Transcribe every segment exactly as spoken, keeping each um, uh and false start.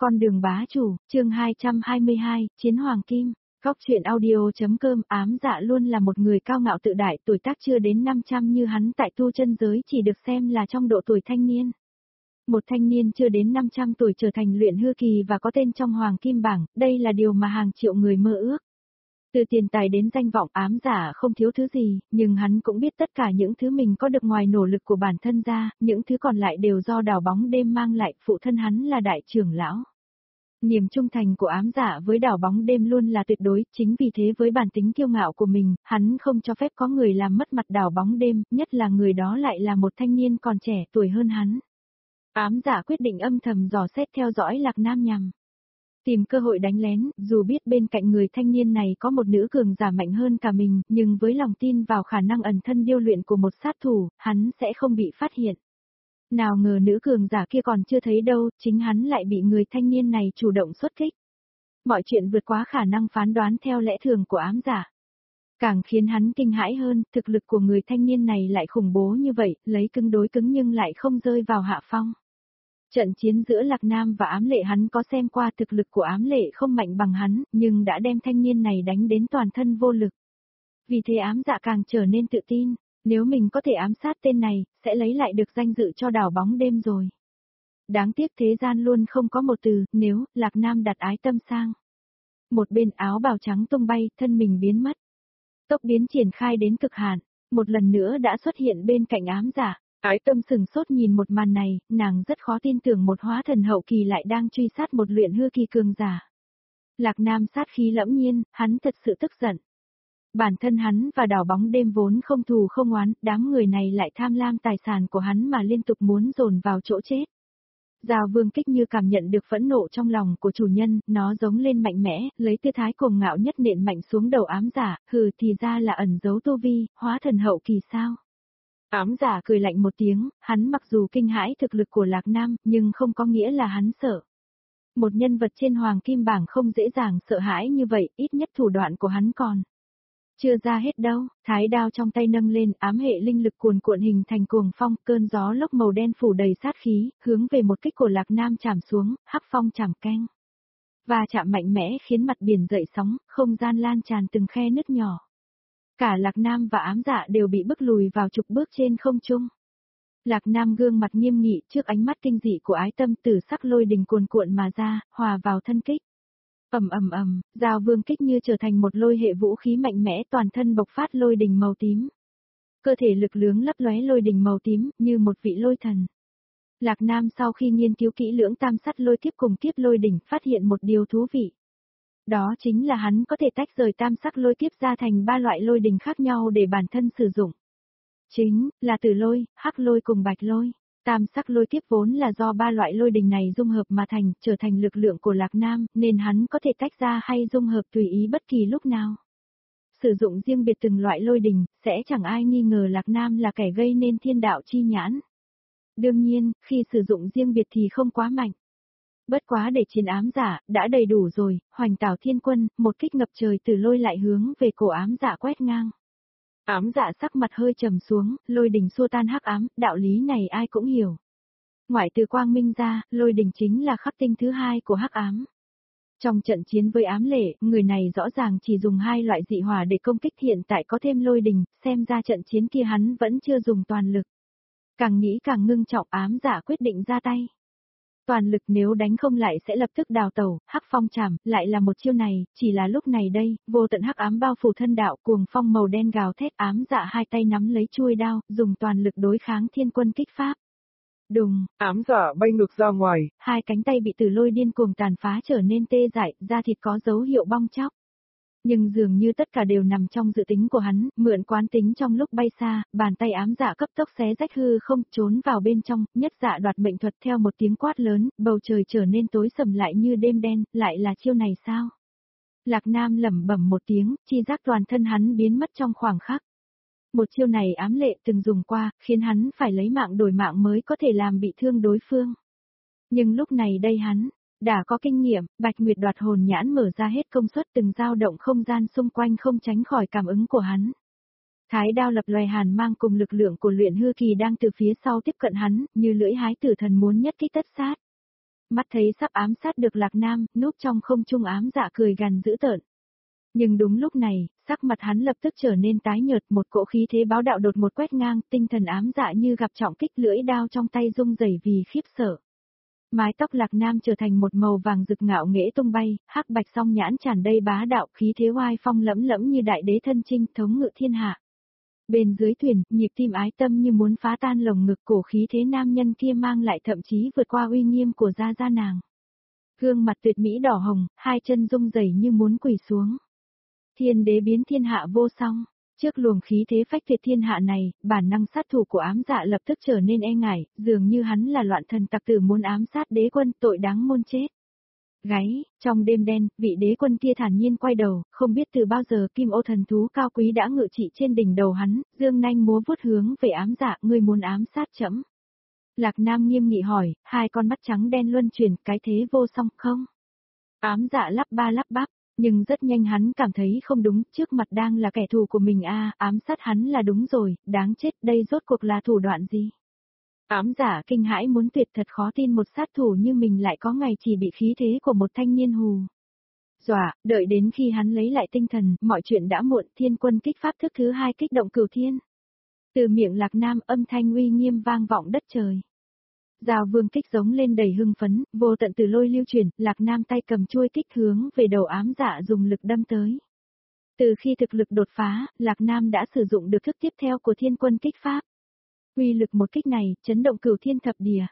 Con đường bá chủ, chương hai trăm hai mươi hai, Chiến Hoàng Kim. Góc truyện audio.com. Ám Dạ luôn là một người cao ngạo tự đại, tuổi tác chưa đến năm trăm như hắn tại tu chân giới chỉ được xem là trong độ tuổi thanh niên. Một thanh niên chưa đến năm trăm tuổi trở thành luyện hư kỳ và có tên trong Hoàng Kim bảng, đây là điều mà hàng triệu người mơ ước. Từ tiền tài đến danh vọng, Ám Dạ không thiếu thứ gì, nhưng hắn cũng biết tất cả những thứ mình có được ngoài nỗ lực của bản thân ra, những thứ còn lại đều do đảo bóng đêm mang lại. Phụ thân hắn là đại trưởng lão. Niềm trung thành của Ám Dạ với đảo bóng đêm luôn là tuyệt đối, chính vì thế với bản tính kiêu ngạo của mình, hắn không cho phép có người làm mất mặt đảo bóng đêm, nhất là người đó lại là một thanh niên còn trẻ tuổi hơn hắn. Ám Dạ quyết định âm thầm dò xét theo dõi Lạc Nam nhằm tìm cơ hội đánh lén, dù biết bên cạnh người thanh niên này có một nữ cường giả mạnh hơn cả mình, nhưng với lòng tin vào khả năng ẩn thân điêu luyện của một sát thủ, hắn sẽ không bị phát hiện. Nào ngờ nữ cường giả kia còn chưa thấy đâu, chính hắn lại bị người thanh niên này chủ động xuất kích. Mọi chuyện vượt quá khả năng phán đoán theo lẽ thường của Ám Dạ. Càng khiến hắn kinh hãi hơn, thực lực của người thanh niên này lại khủng bố như vậy, lấy cứng đối cứng nhưng lại không rơi vào hạ phong. Trận chiến giữa Lạc Nam và Ám Lệ hắn có xem qua, thực lực của Ám Lệ không mạnh bằng hắn, nhưng đã đem thanh niên này đánh đến toàn thân vô lực. Vì thế Ám Dạ càng trở nên tự tin, nếu mình có thể ám sát tên này, sẽ lấy lại được danh dự cho đảo bóng đêm rồi. Đáng tiếc thế gian luôn không có một từ, nếu, Lạc Nam đặt ái tâm sang. Một bên áo bào trắng tung bay, thân mình biến mất. Tốc biến triển khai đến cực hạn, một lần nữa đã xuất hiện bên cạnh Ám Dạ. Ái tâm sừng sốt nhìn một màn này, nàng rất khó tin tưởng một hóa thần hậu kỳ lại đang truy sát một luyện hư kỳ cường giả. Lạc Nam sát khí lẫm nhiên, hắn thật sự tức giận. Bản thân hắn và đảo bóng đêm vốn không thù không oán, đám người này lại tham lam tài sản của hắn mà liên tục muốn dồn vào chỗ chết. Giao Vương Kích như cảm nhận được phẫn nộ trong lòng của chủ nhân, nó giống lên mạnh mẽ, lấy tư thái cuồng ngạo nhất nện mạnh xuống đầu Ám Dạ, hừ thì ra là ẩn giấu tu vi, hóa thần hậu kỳ sao. Ám Dạ cười lạnh một tiếng, hắn mặc dù kinh hãi thực lực của Lạc Nam, nhưng không có nghĩa là hắn sợ. Một nhân vật trên Hoàng Kim bảng không dễ dàng sợ hãi như vậy, ít nhất thủ đoạn của hắn còn chưa ra hết đâu. Thái đao trong tay nâng lên, ám hệ linh lực cuồn cuộn hình thành cuồng phong, cơn gió lốc màu đen phủ đầy sát khí, hướng về một kích của Lạc Nam chạm xuống, hắc phong chạm keng. Và chạm mạnh mẽ khiến mặt biển dậy sóng, không gian lan tràn từng khe nứt nhỏ. Cả Lạc Nam và Ám Dạ đều bị bức lùi vào chục bước trên không trung. Lạc Nam gương mặt nghiêm nghị trước ánh mắt kinh dị của ái tâm, tử sắc lôi đình cuồn cuộn mà ra, hòa vào thân kích. Ầm ầm ầm, Giao Vương Kích như trở thành một lôi hệ vũ khí mạnh mẽ, toàn thân bộc phát lôi đình màu tím. Cơ thể lực lướng lấp lóe lôi đình màu tím, như một vị lôi thần. Lạc Nam sau khi nghiên cứu kỹ lưỡng tam sắt lôi kiếp cùng kiếp lôi đỉnh, phát hiện một điều thú vị. Đó chính là hắn có thể tách rời tam sắc lôi kiếp ra thành ba loại lôi đình khác nhau để bản thân sử dụng. Chính là tử lôi, hắc lôi cùng bạch lôi. Tam sắc lôi kiếp vốn là do ba loại lôi đình này dung hợp mà thành, trở thành lực lượng của Lạc Nam, nên hắn có thể tách ra hay dung hợp tùy ý bất kỳ lúc nào. Sử dụng riêng biệt từng loại lôi đình, sẽ chẳng ai nghi ngờ Lạc Nam là kẻ gây nên thiên đạo chi nhãn. Đương nhiên, khi sử dụng riêng biệt thì không quá mạnh. Bất quá để chiến Ám Dạ, đã đầy đủ rồi, Hoành Tảo Thiên Quân, một kích ngập trời từ lôi lại hướng về cổ Ám Dạ quét ngang. Ám Dạ sắc mặt hơi trầm xuống, lôi đình xua tan hắc ám, đạo lý này ai cũng hiểu. Ngoại trừ quang minh ra, lôi đình chính là khắc tinh thứ hai của hắc ám. Trong trận chiến với Ám Lệ, người này rõ ràng chỉ dùng hai loại dị hỏa để công kích, hiện tại có thêm lôi đình, xem ra trận chiến kia hắn vẫn chưa dùng toàn lực. Càng nghĩ càng ngưng trọng, Ám Dạ quyết định ra tay. Toàn lực nếu đánh không lại sẽ lập tức đào tẩu, hắc phong chảm, lại là một chiêu này, chỉ là lúc này đây, vô tận hắc ám bao phủ thân đạo, cuồng phong màu đen gào thét. Ám Dạ hai tay nắm lấy chuôi đao, dùng toàn lực đối kháng thiên quân kích pháp. Đùng, Ám Dạ bay ngược ra ngoài, hai cánh tay bị tử lôi điên cuồng tàn phá trở nên tê dại, da thịt có dấu hiệu bong tróc. Nhưng dường như tất cả đều nằm trong dự tính của hắn, mượn quán tính trong lúc bay xa, bàn tay Ám Dạ cấp tốc xé rách hư không, trốn vào bên trong, nhất dạ đoạt mệnh thuật theo một tiếng quát lớn, bầu trời trở nên tối sầm lại như đêm đen, lại là chiêu này sao? Lạc Nam lẩm bẩm một tiếng, chi giác toàn thân hắn biến mất trong khoảng khắc. Một chiêu này Ám Lệ từng dùng qua, khiến hắn phải lấy mạng đổi mạng mới có thể làm bị thương đối phương. Nhưng lúc này đây hắn đã có kinh nghiệm, Bạch Nguyệt đoạt hồn nhãn mở ra hết công suất, từng dao động không gian xung quanh không tránh khỏi cảm ứng của hắn. Thái đao lập loè hàn mang cùng lực lượng của luyện hư kỳ đang từ phía sau tiếp cận hắn, như lưỡi hái tử thần muốn nhất kích tất sát. mắt thấy sắp ám sát được Lạc Nam, núp trong không trung ám dạ cười gằn dữ tợn. Nhưng đúng lúc này, sắc mặt hắn lập tức trở nên tái nhợt, một cỗ khí thế báo đạo đột một quét ngang, tinh thần ám dạ như gặp trọng kích, lưỡi đao trong tay rung rẩy vì khiếp sợ. Mái tóc Lạc Nam trở thành một màu vàng rực ngạo nghễ tung bay, hắc bạch song nhãn tràn đầy bá đạo, khí thế oai phong lẫm lẫm như đại đế thân chinh, thống ngự thiên hạ. Bên dưới thuyền, nhịp tim ái tâm như muốn phá tan lồng ngực, cổ khí thế nam nhân kia mang lại thậm chí vượt qua uy nghiêm của gia gia nàng. Gương mặt tuyệt mỹ đỏ hồng, hai chân rung rẩy như muốn quỳ xuống. Thiên đế biến thiên hạ vô song. Trước luồng khí thế phách tuyệt thiên hạ này, bản năng sát thủ của ám dạ lập tức trở nên e ngại, dường như hắn là loạn thần tặc tử muốn ám sát đế quân, tội đáng muôn chết. Gáy, trong đêm đen, vị đế quân kia thản nhiên quay đầu, không biết từ bao giờ kim ô thần thú cao quý đã ngự trị trên đỉnh đầu hắn, dương nanh múa vuốt hướng về ám dạ, ngươi muốn ám sát trẫm. Lạc Nam nghiêm nghị hỏi, hai con mắt trắng đen luân chuyển, cái thế vô song không? Ám dạ lắp ba lắp bắp. Nhưng rất nhanh hắn cảm thấy không đúng, trước mặt đang là kẻ thù của mình a, ám sát hắn là đúng rồi, đáng chết, đây rốt cuộc là thủ đoạn gì? Ám giả kinh hãi muốn tuyệt, thật khó tin một sát thủ như mình lại có ngày chỉ bị khí thế của một thanh niên hù. Dọa, đợi đến khi hắn lấy lại tinh thần, mọi chuyện đã muộn, thiên quân kích pháp thức thứ hai kích động cửu thiên. Từ miệng Lạc Nam âm thanh uy nghiêm vang vọng đất trời. Giao vương kích giống lên đầy hưng phấn, vô tận từ lôi lưu chuyển, Lạc Nam tay cầm chuôi kích hướng về đầu ám dạ dùng lực đâm tới. Từ khi thực lực đột phá, Lạc Nam đã sử dụng được thức tiếp theo của thiên quân kích pháp. Uy lực một kích này, chấn động cửu thiên thập địa.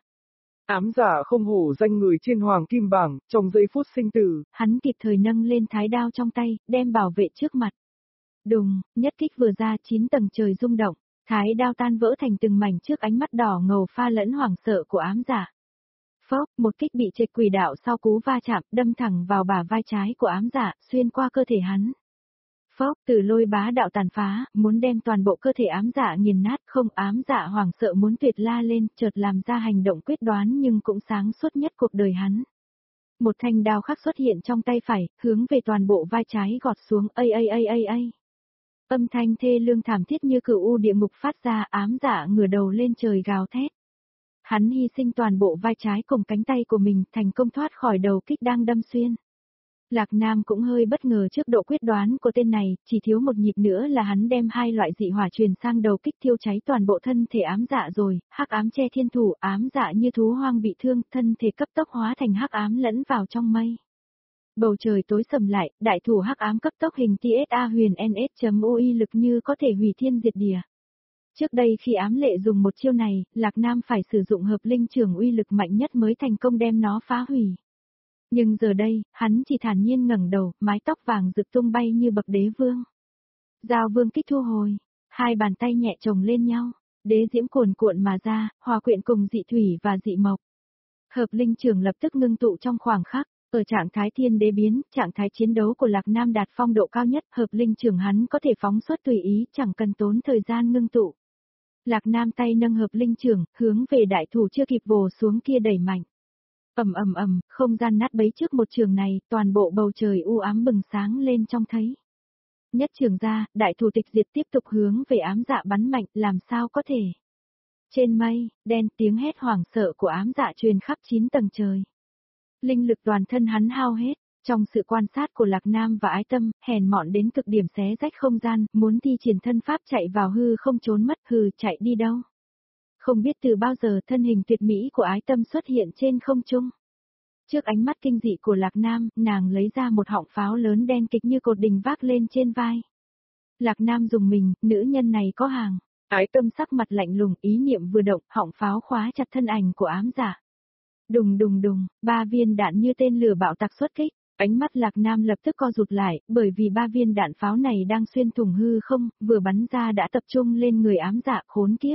Ám dạ không hổ danh người trên hoàng kim bảng, trong giây phút sinh tử. Hắn kịp thời nâng lên thái đao trong tay, đem bảo vệ trước mặt. Đùng, nhất kích vừa ra, chín tầng trời rung động. Thái đao tan vỡ thành từng mảnh trước ánh mắt đỏ ngầu pha lẫn hoảng sợ của ám giả. Phốc, một kích bị trạch quỷ đạo sau cú va chạm, đâm thẳng vào bả vai trái của ám giả, xuyên qua cơ thể hắn. Phốc, từ lôi bá đạo tàn phá, muốn đem toàn bộ cơ thể ám giả nghiền nát, không, ám giả hoảng sợ muốn tuyệt la lên, chợt làm ra hành động quyết đoán nhưng cũng sáng suốt nhất cuộc đời hắn. Một thanh đao khắc xuất hiện trong tay phải, hướng về toàn bộ vai trái gọt xuống, ây ây ây ây ây. Âm thanh thê lương thảm thiết như cửu u địa ngục phát ra, ám dạ ngửa đầu lên trời gào thét. Hắn hy sinh toàn bộ vai trái cùng cánh tay của mình, thành công thoát khỏi đầu kích đang đâm xuyên. Lạc Nam cũng hơi bất ngờ trước độ quyết đoán của tên này, chỉ thiếu một nhịp nữa là hắn đem hai loại dị hỏa truyền sang đầu kích thiêu cháy toàn bộ thân thể ám dạ rồi, hắc ám che thiên thủ, ám dạ như thú hoang bị thương, thân thể cấp tốc hóa thành hắc ám lẫn vào trong mây. Bầu trời tối sầm lại, đại thủ hắc ám cấp tốc hình tê ét a huyền en ét.ui lực như có thể hủy thiên diệt địa. Trước đây khi ám lệ dùng một chiêu này, Lạc Nam phải sử dụng hợp linh trường uy lực mạnh nhất mới thành công đem nó phá hủy. Nhưng giờ đây, hắn chỉ thản nhiên ngẩng đầu, mái tóc vàng rực tung bay như bậc đế vương. Giao vương kích thu hồi, hai bàn tay nhẹ chồng lên nhau, đế diễm cuồn cuộn mà ra, hòa quyện cùng dị thủy và dị mộc. Hợp linh trường lập tức ngưng tụ trong khoảng khắc. Ở trạng thái thiên đế biến, trạng thái chiến đấu của Lạc Nam đạt phong độ cao nhất, hợp linh trường hắn có thể phóng xuất tùy ý, chẳng cần tốn thời gian ngưng tụ. Lạc Nam tay nâng hợp linh trường, hướng về đại thủ chưa kịp vồ xuống kia đẩy mạnh. Ầm ầm ầm, không gian nát bấy trước một trường này, toàn bộ bầu trời u ám bừng sáng lên trong thấy. Nhất trường ra, đại thủ tịch diệt tiếp tục hướng về ám dạ bắn mạnh, làm sao có thể. Trên mây, đen tiếng hét hoảng sợ của ám dạ truyền khắp chín tầng trời. Linh lực toàn thân hắn hao hết, trong sự quan sát của Lạc Nam và ái tâm, hèn mọn đến cực điểm xé rách không gian, muốn thi triển thân pháp chạy vào hư không trốn mất, hừ chạy đi đâu. Không biết từ bao giờ thân hình tuyệt mỹ của ái tâm xuất hiện trên không trung. Trước ánh mắt kinh dị của Lạc Nam, nàng lấy ra một họng pháo lớn đen kịch như cột đình vác lên trên vai. Lạc Nam dùng mình, nữ nhân này có hàng. Ái tâm sắc mặt lạnh lùng, ý niệm vừa động, họng pháo khóa chặt thân ảnh của ám giả. Đùng đùng đùng, ba viên đạn như tên lửa bạo tạc xuất kích, ánh mắt Lạc Nam lập tức co rụt lại, bởi vì ba viên đạn pháo này đang xuyên thủng hư không, vừa bắn ra đã tập trung lên người ám dạ khốn kiếp.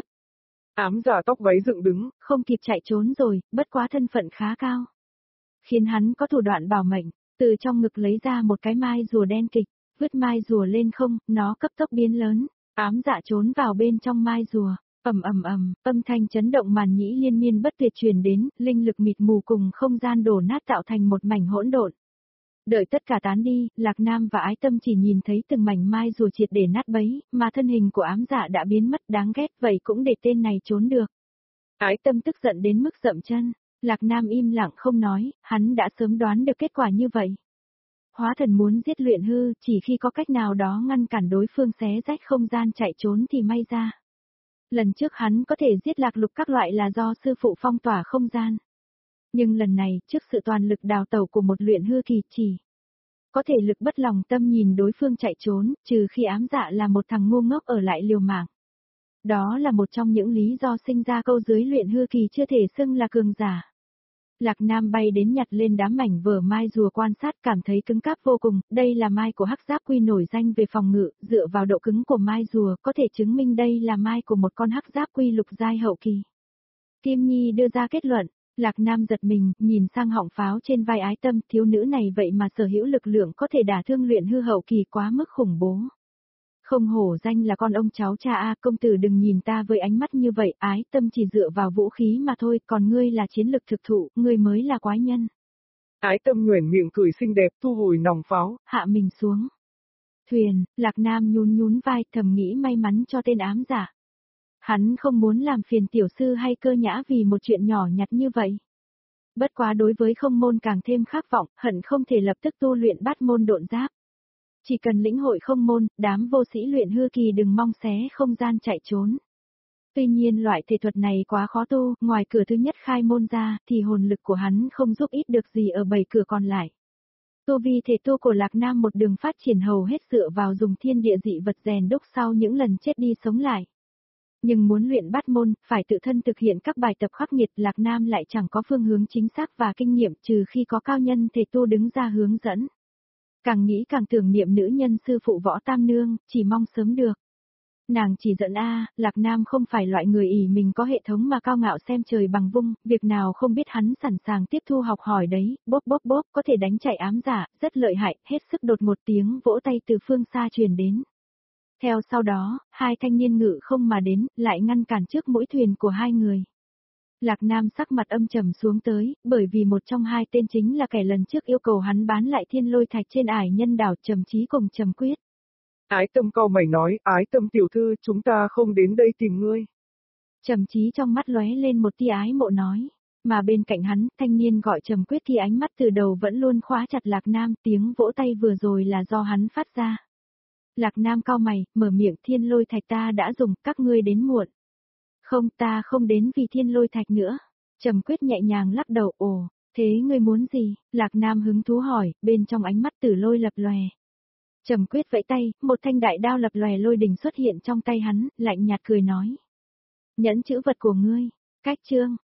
Ám dạ tóc váy dựng đứng, không kịp chạy trốn rồi, bất quá thân phận khá cao. Khiến hắn có thủ đoạn bảo mệnh, từ trong ngực lấy ra một cái mai rùa đen kịch, vứt mai rùa lên không, nó cấp tốc biến lớn, ám dạ trốn vào bên trong mai rùa. Ầm ầm ầm, âm thanh chấn động màn nhĩ liên miên bất tuyệt truyền đến, linh lực mịt mù cùng không gian đổ nát tạo thành một mảnh hỗn độn. Đợi tất cả tán đi, Lạc Nam và ái tâm chỉ nhìn thấy từng mảnh mai rùa triệt để nát bấy, mà thân hình của ám dạ đã biến mất, đáng ghét, vậy cũng để tên này trốn được. Ái tâm tức giận đến mức dậm chân, Lạc Nam im lặng không nói, hắn đã sớm đoán được kết quả như vậy. Hóa thần muốn giết luyện hư, chỉ khi có cách nào đó ngăn cản đối phương xé rách không gian chạy trốn thì may ra. Lần trước hắn có thể giết lạc lục các loại là do sư phụ phong tỏa không gian. Nhưng lần này, trước sự toàn lực đào tẩu của một luyện hư kỳ chỉ có thể lực bất lòng tâm nhìn đối phương chạy trốn, trừ khi ám dạ là một thằng ngu ngốc ở lại liều mạng. Đó là một trong những lý do sinh ra câu dưới luyện hư kỳ chưa thể xưng là cường giả. Lạc Nam bay đến nhặt lên đám mảnh vở mai rùa quan sát cảm thấy cứng cáp vô cùng, đây là mai của hắc giáp quy nổi danh về phòng ngự, dựa vào độ cứng của mai rùa có thể chứng minh đây là mai của một con hắc giáp quy lục giai hậu kỳ. Kim Nhi đưa ra kết luận, Lạc Nam giật mình, nhìn sang họng pháo trên vai Ái Tâm, thiếu nữ này vậy mà sở hữu lực lượng có thể đả thương luyện hư hậu kỳ quá mức khủng bố. Không hổ danh là con ông cháu cha a, công tử đừng nhìn ta với ánh mắt như vậy, Ái Tâm chỉ dựa vào vũ khí mà thôi, còn ngươi là chiến lực thực thụ, ngươi mới là quái nhân. Ái Tâm nhoẻn miệng cười xinh đẹp thu hồi nòng pháo, hạ mình xuống. Thuyền, Lạc Nam nhún nhún vai thầm nghĩ may mắn cho tên ám giả. Hắn không muốn làm phiền tiểu sư hay Cơ Nhã vì một chuyện nhỏ nhặt như vậy. Bất quá đối với không môn càng thêm khát vọng, hận không thể lập tức tu luyện bát môn độn giáp. Chỉ cần lĩnh hội không môn, đám vô sĩ luyện hư kỳ đừng mong xé không gian chạy trốn. Tuy nhiên loại thể thuật này quá khó tu, ngoài cửa thứ nhất khai môn ra, thì hồn lực của hắn không giúp ích được gì ở bảy cửa còn lại. Tu vi thể tu của Lạc Nam một đường phát triển hầu hết dựa vào dùng thiên địa dị vật rèn đúc sau những lần chết đi sống lại. Nhưng muốn luyện bát môn, phải tự thân thực hiện các bài tập khắc nghiệt, Lạc Nam lại chẳng có phương hướng chính xác và kinh nghiệm trừ khi có cao nhân thể tu đứng ra hướng dẫn. Càng nghĩ càng tưởng niệm nữ nhân sư phụ Võ Tam Nương, chỉ mong sớm được. Nàng chỉ dẫn a, Lạc Nam không phải loại người ỷ mình có hệ thống mà cao ngạo xem trời bằng vung, việc nào không biết hắn sẵn sàng tiếp thu học hỏi đấy, bốp bốp bốp, có thể đánh chạy ám giả, rất lợi hại, hết sức đột một tiếng vỗ tay từ phương xa truyền đến. Theo sau đó, hai thanh niên ngự không mà đến, lại ngăn cản trước mũi thuyền của hai người. Lạc Nam sắc mặt âm trầm xuống tới, bởi vì một trong hai tên chính là kẻ lần trước yêu cầu hắn bán lại thiên lôi thạch trên ải nhân đảo Trầm Chí cùng Trầm Quyết. Ái Tâm cau mày nói, Ái Tâm tiểu thư, chúng ta không đến đây tìm ngươi. Trầm Chí trong mắt lóe lên một tia ái mộ nói, mà bên cạnh hắn, thanh niên gọi Trầm Quyết thì ánh mắt từ đầu vẫn luôn khóa chặt Lạc Nam, tiếng vỗ tay vừa rồi là do hắn phát ra. Lạc Nam cau mày, mở miệng, thiên lôi thạch ta đã dùng, các ngươi đến muộn. Không, ta không đến vì thiên lôi thạch nữa. Trầm Quyết nhẹ nhàng lắc đầu, ồ, thế ngươi muốn gì? Lạc Nam hứng thú hỏi, bên trong ánh mắt tử lôi lập lòe. Trầm Quyết vẫy tay, một thanh đại đao lập lòe lôi đình xuất hiện trong tay hắn, lạnh nhạt cười nói. Nhẫn chữ vật của ngươi, cách chương.